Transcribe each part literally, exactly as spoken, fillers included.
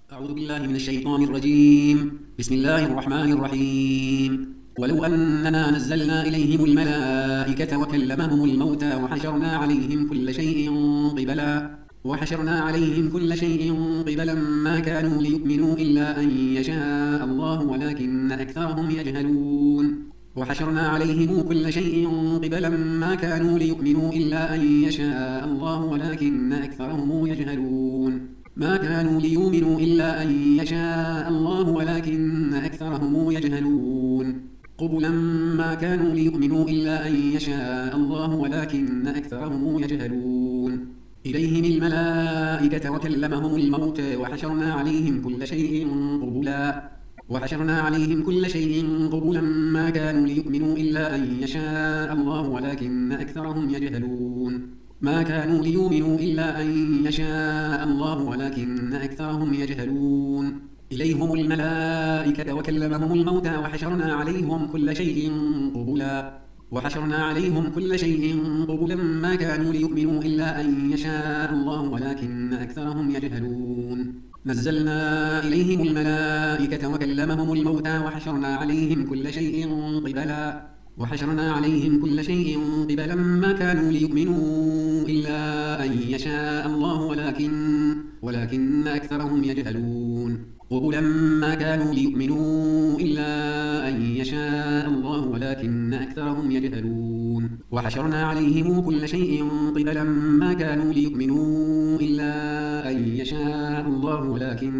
أعوذ بالله من الشيطان الرجيم. بسم الله الرحمن الرحيم. ولو أننا نزلنا إليهم الملائكة وكلمهم الموتى وحشرنا عليهم كل شيء قبلا وحشرنا عليهم كل شيء قبلا ما كانوا ليؤمنوا إلا أن يشاء الله ولكن أكثرهم يجهلون وحشرنا عليهم كل شيء قبلا ما كانوا ليؤمنوا إلا أن يشاء الله ولكن أكثرهم يجهلون ما كانوا ليؤمنوا إلا أن يشاء الله ولكن أكثرهم يجهلون قبلا ما كانوا ليؤمنوا إلا أن يشاء الله ولكن أكثرهم يجهلون إليهم الملائكة وكلمهم الموت وحشرنا عليهم كل شيء قبلا وحشرنا عليهم كل شيء قبلا ما كانوا ليؤمنوا إلا أن يشاء الله ولكن أكثرهم يجهلون ما كانوا ليؤمنوا إلا أن يشاء الله ولكن أكثرهم يجهلون إليهم الملائكة وكلمهم الموتى وحشرنا عليهم كل شيء قبلا وحشرنا عليهم كل شيء قبلا ما كانوا ليؤمنوا إلا أن يشاء الله ولكن أكثرهم يجهلون نزلنا إليهم الملائكة وكلمهم الموتى وحشرنا عليهم كل شيء قبلا وحشرنا عليهم كل شيء قبلا ما كانوا ليؤمنوا إلا أن يشاء الله ولكن ولكن أكثرهم يجهلون قبلا ما كانوا ليؤمنوا إلا أن يشاء الله ولكن أكثرهم يجهلون وحشرنا عليهم كل شيء قبلا ما كانوا ليؤمنوا إلا أن يشاء الله ولكن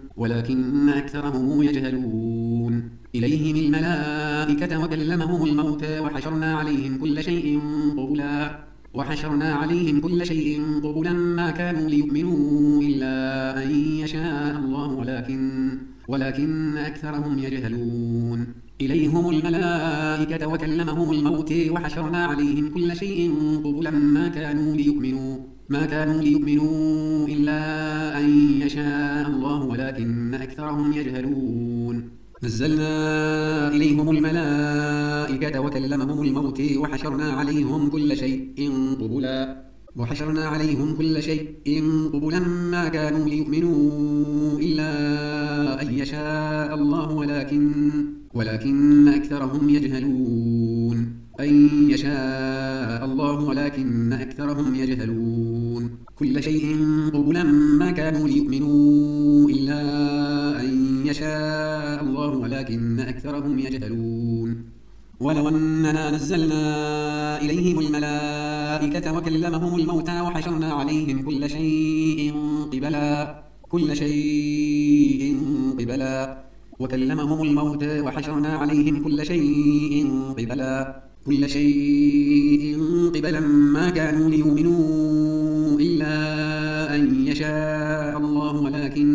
ولكن أكثرهم يجهلون إليهم الملائكة وكلمهم الموت وحشرنا عليهم كل شيء قبلا وحشرنا عليهم كل شيء قبلا ما كانوا ليؤمنوا إلا أن يشاء الله ولكن ولكن أكثرهم يجهلون إليهم الملائكة وكلمهم الموت وحشرنا عليهم كل شيء قبلا ما كانوا ليؤمنوا ما كانوا ليؤمنوا إلا أن يشاء الله ولكن أكثرهم يجهلون نزلنا إليهم الملائكة وكلمهم الموت وحشرنا عليهم كل شيء قبلا وحشرنا عليهم كل شيء قبلا ما كانوا ليؤمنوا إلا أن يشاء الله ولكن ولكن أكثرهم يجهلون أن يشاء الله ولكن أكثرهم يجهلون كل شيء قبلا ما كانوا ليؤمنوا إلا أن يشاء الله ولكن أكثرهم يجهلون ولو أننا نزلنا إليهم الملائكة وكلمهم الموتى وحشرنا عليهم كل شيء قبلا كل شيء قبلا وكلمهم الموت وحشرنا عليهم كل شيء قبلا كل شيء قبلا ما كانوا ليؤمنوا إلا أن يشاء الله ولكن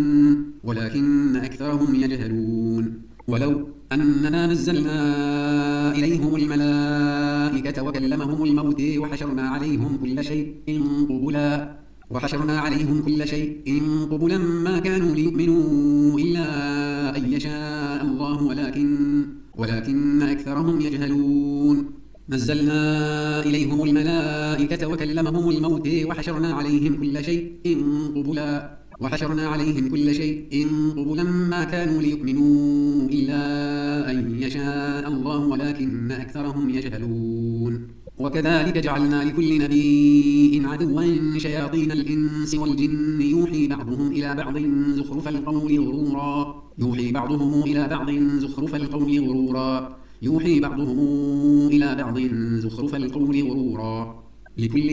ولكن أكثرهم يجهلون ولو أننا نزلنا إليهم الملائكة وكلمهم الموت وحشرنا عليهم كل شيء قبلا وحشرنا عليهم كل شيء قبلا ما كانوا ليؤمنوا إلا أن يشاء الله ولكن ولكن أكثرهم يجهلون نزلنا إليهم الملائكة وكلمهم الموت وحشرنا عليهم كل شيء قبلا وحشرنا عليهم كل شيء قبلا ما كانوا ليؤمنوا إلا أن يشاء الله ولكن أكثرهم يجهلون وكذلك جعلنا لكل نبي عدوا شياطين الإنس والجن يوحي بعضهم إلى بعض زخرف القول غرورا يوحي بعضهم إلى بعض زخرف القول غرورا يوحي بعضهم إلى بعض زخرف القول غرورا لكل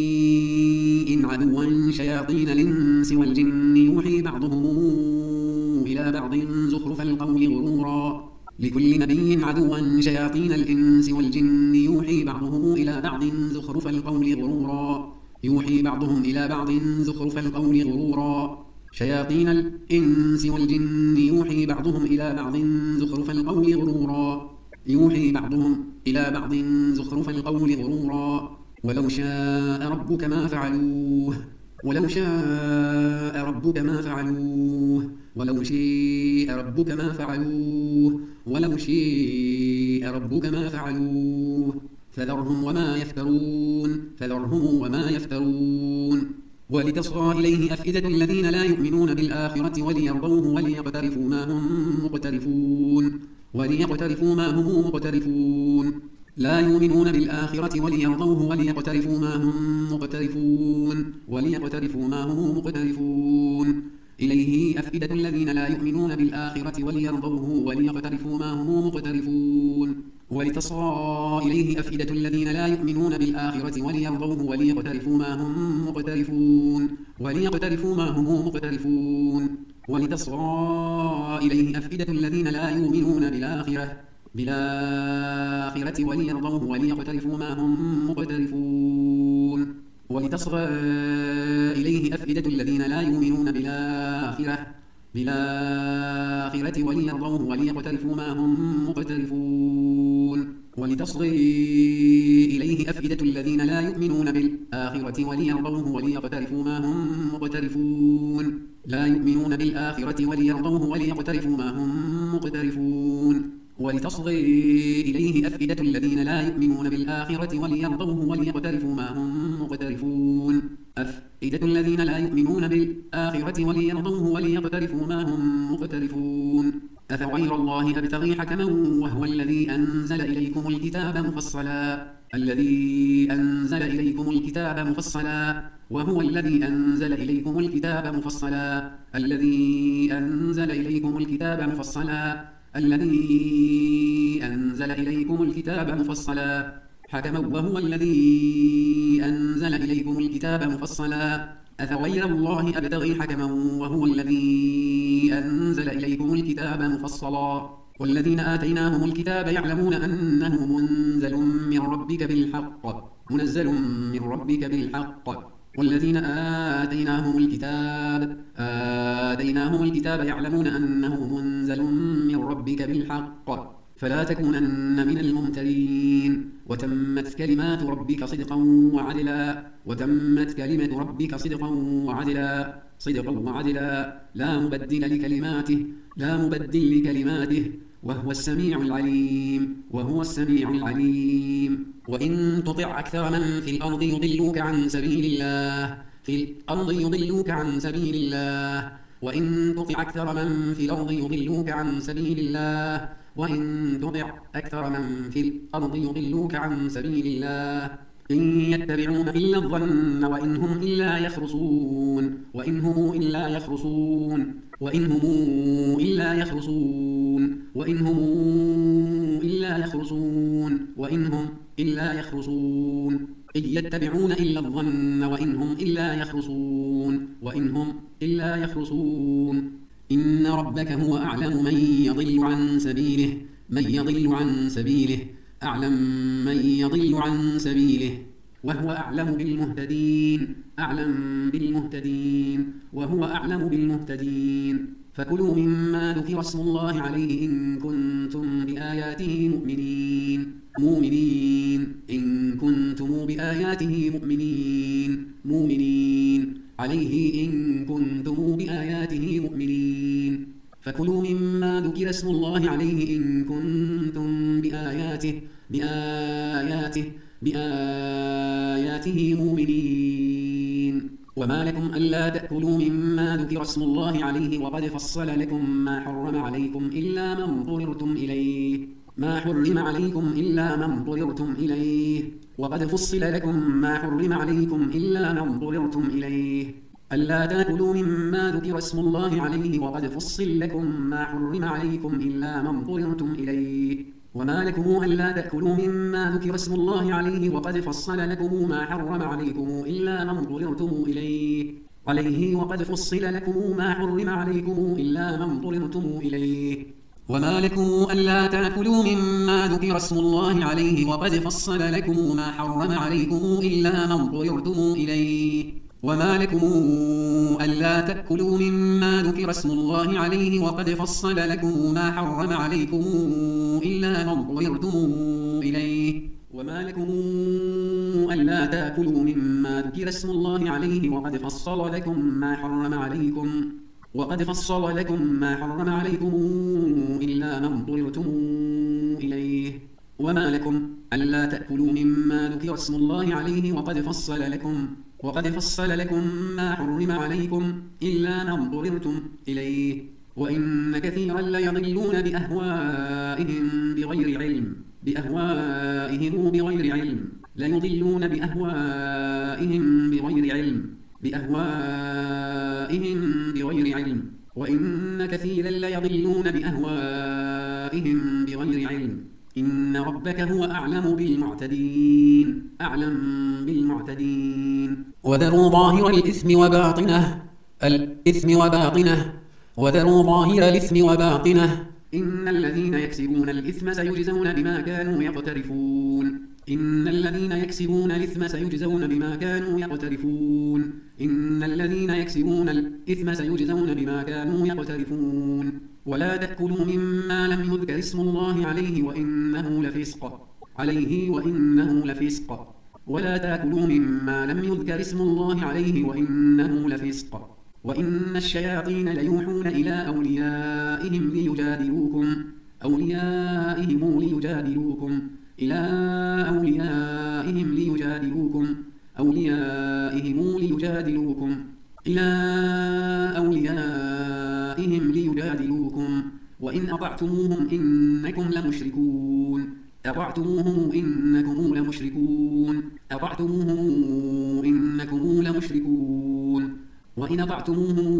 نبي عدوا شياطين الإنس والجن يوحي بعضهم إلى بعض زخرف القول غرورا لكل نبي عدوا شياطين الإنس والجن يوحي بعضهم إلى بعض زخرف القول غرورا يوحي بعضهم إلى بعض زخرف القول غرورا شياطين الإنس والجن يوحي بعضهم إلى بعض زخرف القول غرورا يوحي بعضهم إلى بعض زخرف القول غرورا ولو شاء ربك ما فعلوه ولو شاء ربك ما فعلوه ولو شاء ربك ما فعلوه ولو شاء ربك ما فعلوه فذرهم وما يفترون فذرهم وما يفترون ولتصغى إليه أفئدة الذين لا يؤمنون بالآخرة وليرضوه وليقترفوا ما هم مقترفون وليقترفوا ما هم مقترفون لا يؤمنون بالآخرة وليرضوه وليقترفوا ما هم مقترفون وليقترفوا ما هم مقترفون إليه أفئدة الذين لا يؤمنون بالآخرة وليرضوه وليقترفوا ما هم مقترفون ولتصغى إليه أفئدة الذين لا يؤمنون بالآخرة وليرضوه وليقترفوا ما هم مقترفون وليقترفوا ما هم مقترفون ولتصغى إليه أفئدة الذين لا يؤمنون بالآخرة بالآخرة وليرضوه وليقترفوا ما هم مقترفون ولتصغى إليه أفئدة الذين لا يؤمنون بالآخرة بالآخرة وليرضوه وليقترفوا ما هم مقترفون ولتصغي إليه أفئدة الذين لا يؤمنون بالآخرة وليرضوه وليقترفوا ما هم مقترفون لا يؤمنون بالآخرة وليرضوه وليقترفوا ما هم مقترفون ولتصغي إليه أفئدة الذين لا يؤمنون بالآخرة وليرضوه وليقترفوا ما هم مقترفون أفئدة الذين لا يؤمنون بالآخرة وليرضوه وليقترفوا ما هم مقترفون أفغير الله أبتغي حكما وهو الذي أنزل إليكم الكتاب مفصلا الذي أنزل إليكم الكتاب مفصلا وهو الذي أنزل إليكم الكتاب مفصلا الذي أنزل إليكم الكتاب مفصلا الذي أنزل إليكم الكتاب مفصلا حكما وهو الذي أنزل إليكم الكتاب مفصلا أفغير الله أبتغي حكما وهو الذي أنزل إليكم الكتاب مفصلا والذين آتيناهم الكتاب يعلمون أنه منزل من ربك بالحق منزل من ربك بالحق والذين آتيناهم الكتاب آتيناهم الكتاب يعلمون أنه منزل من ربك بالحق فلا تكونن من الممترين وتمت كلمات ربك صدقا وعدلا وتمت كلمة ربك صدقا وعدلا صدقا وعدلا لا مبدل لكلماته لا مبدل لكلماته وهو السميع العليم وهو السميع العليم وإن تطع أكثر من في الأرض يضلوك عن سبيل الله في الأرض يضلوك عن سبيل الله وإن تطع أكثر من في الأرض يضلوك عن سبيل الله وإن تطع أكثر من في الأرض يضلوك عن سبيل الله إن يتبعون إلا الظن وإن هم إلا يخرصون وإن هم إلا يخرصون وإن هم إلا يخرصون وإن هم إلا يخرصون وإن هم إلا يخرصون إن يتبعون إلا الظن وإن هم إلا يخرصون وإن هم إلا يخرصون إن ربك هو أعلم من يضل عن سبيله من يضل عن سبيله أعلم من يضل عن سبيله وهو أعلم بالمهتدين أعلم بالمهتدين وهو أعلم بالمهتدين فكلوا مما ذكر اسم الله عليه إن كنتم بآياته مؤمنين مؤمنين إن كنتم بآياته مؤمنين مؤمنين عليه إن كنتم بآياته مؤمنين فكلوا مما ذكر اسم الله عليه إن كنتم بآياته بآياته بآياته مؤمنين وما لكم ألا تأكلوا مما ذكر اسم الله عليه وقد فصل لكم ما حرم عليكم إلا ما اضطررتم إليه ما حرم عليكم إلا ما اضطررتم إليه وقد فصل لكم ما حرم عليكم إلا ما اضطررتم إليه ألا تأكلوا مما ذكر اسم الله عليه وقد فصل لكم ما حرم عليكم إلا ما اضطررتم إليه وما لكم ألا تأكلوا مما ذكر اسم الله عليه وقد فصل لكم ما حرم عليكم إلا ما اضطررتم إليه عليه وقد فصل لكم ما حرم عليكم إلا ما اضطررتم إليه وما لكم ألا تأكلوا مما ذكر اسم الله عليه وقد فصل لكم ما حرم عليكم إلا ما اضطررتم إليه وما لكم ألا تأكلوا مما ذكر اسم الله عليه وقد فصل لكم ما حرم عليكم إلا ما اضطررتم إليه وما لكم ألا تأكلوا مما ذكر اسم الله عليه وقد فصل لكم ما حرم عليكم وقد فصل لكم ما حرم عليكم إلا ما اضطررتم إليه وما لكم ألا تأكلوا مما ذكر اسم الله عليه وقد فصل لكم وقد فصل لكم ما حرم عليكم إلا ما اضطررتم إليه وإن كثيرا ليضلون بأهوائهم بغير علم بأهوائهم بغير علم ليضلون بأهوائهم بغير علم بأهوائهم بغير علم وإن كثيرا ليضلون بأهوائهم بغير علم إن ربك هو أعلم بالمعتدين أعلم بالمعتدين وذروا ظاهر الإثم وباطنه الإثم وباطنه وذروا ظاهر الإثم وباطنه إن الذين يكسبون الإثم سيجزون بما كانوا يقترفون إن الذين يكسبون الإثم سيجزون بما كانوا يقترفون إن الذين يكسبون الإثم سيجزون بما كانوا يقترفون ولا تأكلوا مما لم يذكر اسم الله عليه وإنه لفسق عليه وإنه لفسق ولا تأكلوا مما لم يذكر اسم الله عليه وإنه لفسق وإن الشياطين ليوحون إلى أوليائهم ليجادلوكم أوليائهم ليجادلوكم إلى أوليائهم ليجادلوكم أوليائهم ليجادلوكم إلى أوليائهم ليجادلوكم وإن أطعتموهم إنكم لمشركون أطعتموهم إنكم لمشركون أطعتموهم إنكم لمشركون وإن أطعتموهم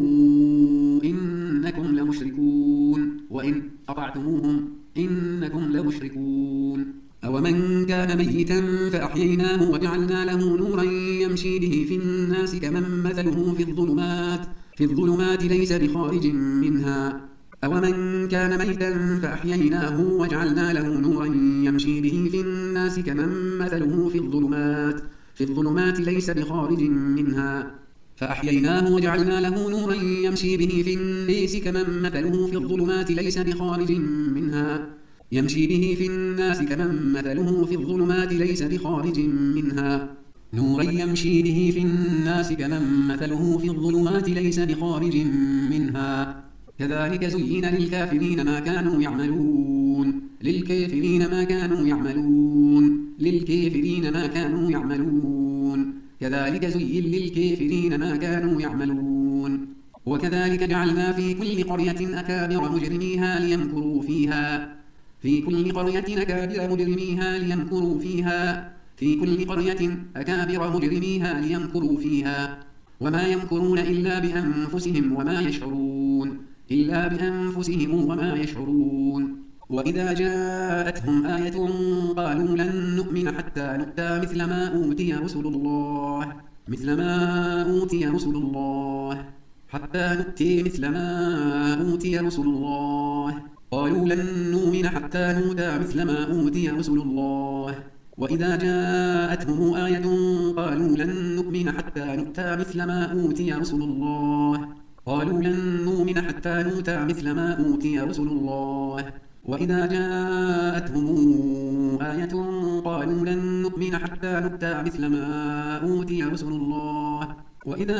إنكم لمشركون وإن أطعتموهم إنكم لمشركون أومن كان ميتا فأحييناه وجعلنا له نورا يمشي به في الناس كمن مثله في الظلمات في الظلمات ليس بخارج منها أومن كان ميتا فأحييناه وجعلنا له نورا يمشي به في الناس كمن مثله في الظلمات في الظلمات ليس بخارج منها فأحييناه وجعلنا له نورا يمشي به في الناس كمن مثله في الظلمات ليس بخارج منها يمشي به في الناس كمن مثله في الظلمات ليس بخارج منها نورا يمشي به في الناس كمن مثله في الظلمات ليس بخارج منها كذلك زين للكافرين ما كانوا يعملون للكافرين ما كانوا يعملون للكافرين ما كانوا يعملون كذلك زين للكافرين ما كانوا يعملون وكذلك جعلنا في كل قرية أكابر مجرميها ليمكروا فيها في كل قرية أكابر مجرميها ليمكروا فيها في كل قرية أكابر مجرميها ليمكروا فيها وما يمكرون إلا بأنفسهم وما يشعرون إلا بأنفسهم وما يشعرون وإذا جاءتهم آية قالوا لن نؤمن حتى نؤتى مثل ما أوتي رسل الله مثل ما أوتي رسل الله حتى نؤتي مثل ما أوتي رسل الله قالوا لن نؤمن حتى نؤتى مثل ما أوتي رسل الله وإذا جاءتهم آية قالوا لن نؤمن حتى نؤتى مثل ما أوتي رسل الله قالوا لن نؤمن حتى نؤتى مثل ما أوتي رسل الله وإذا جاءتهم آية قالوا لن نؤمن حتى نؤتى مثل ما أوتي رسل الله وإذا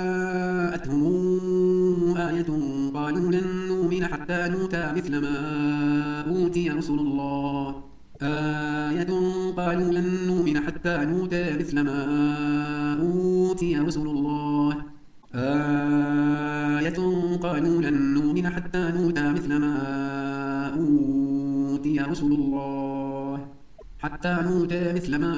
جاءتهم آية قالوا لن نؤمن حتى نؤتى مثل ما أوتي رسل الله آية قالوا لن نؤمن حتى نؤتى مثل ما أوتي رسل الله آية قالوا لن نؤمن حتى نؤتى مثل ما أوتي رسل الله حتى نؤتى مثل ما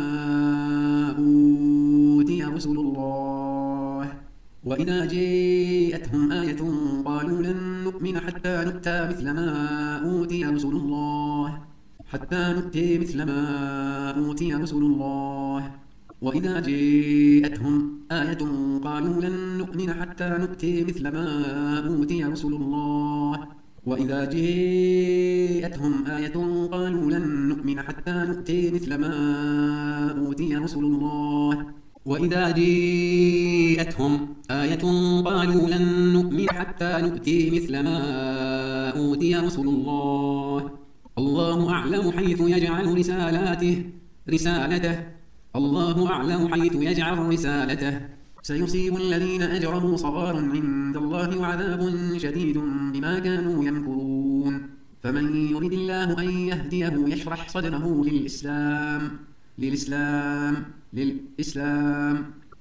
أوتي رسل الله وإذا جاءتهم آية قالوا لن نؤمن حتى نؤتى مثل ما أوتي رسل الله حتى نؤتي مثل ما أوتي رسل الله وإذا جاءتهم آية قالوا لن نؤمن حتى نؤتي مثل ما أوتي رسل الله وإذا جاءتهم آية قالوا لن نؤمن حتى نؤتي مثل ما أوتي رسل الله وإذا جاءتهم آية قالوا لن نؤمن حتى نؤتي مثل ما أوتي رسل الله الله أعلم حيث يجعل رسالاته رسالته الله أعلم حيث يجعل رسالته سيصيب الذين أجرموا صغار عند الله وعذاب شديد بما كانوا يمكرون فمن يرد الله أن يهديه يشرح صدره للإسلام للإسلام للإسلام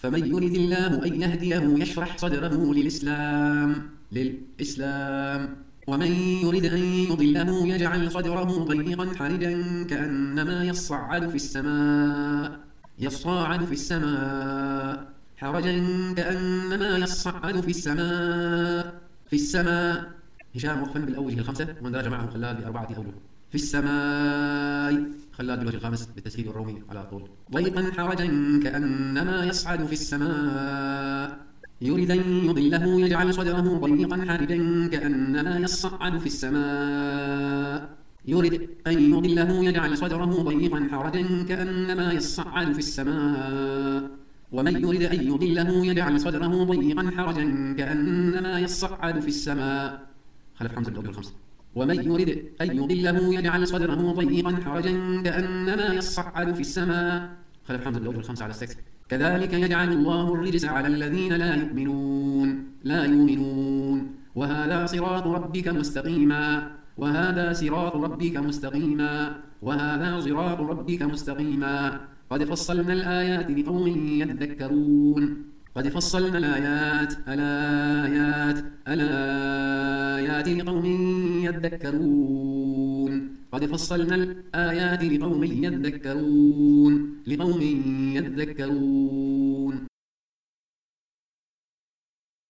فمن يرد الله أن يهديه يشرح صدره للإسلام للإسلام ومن يرد أن يضله يجعل صدره ضيقا حرجا كأنما يصعد في السماء يصعد في السماء حرجا كأنما يصعد في السماء في السماء هشام وقفا بالأوجه الخمسة واندرج معه خلاد بأربعة أوجه في السماء خلاد بالوجه الخامس بالتسهيل الرومي على طول ضيقا حرجا كأنما يصعد في السماء يريد أن يضله يجعل صدره ضيقا حرجا كأنما يصعد في السماء يريد أن يضله يجعل صدره ضيقا حرجا كأنما يصعد في السماء ومن يريد أن يضله يجعل صدره ضيقا حرجا كأنما يصعد في السماء خلف حمزة بالأوجه الخمسة ومن يريد أن يضله يجعل صدره ضيقا حرجا كأنما يصعد في السماء خلف حمزة بالأوجه الخمسة على السكت كذلك يجعل الله الرجس على الذين لا يؤمنون لا يؤمنون وهذا صراط ربك مستقيما وهذا صراط ربك مستقيما وهذا صراط ربك مستقيما قد فصلنا الآيات لقوم يذكرون قد فصلنا الآيات الآيات الآيات لقوم يذكرون قد فصلنا الآيات لقوم يذكرون لقوم يذكرون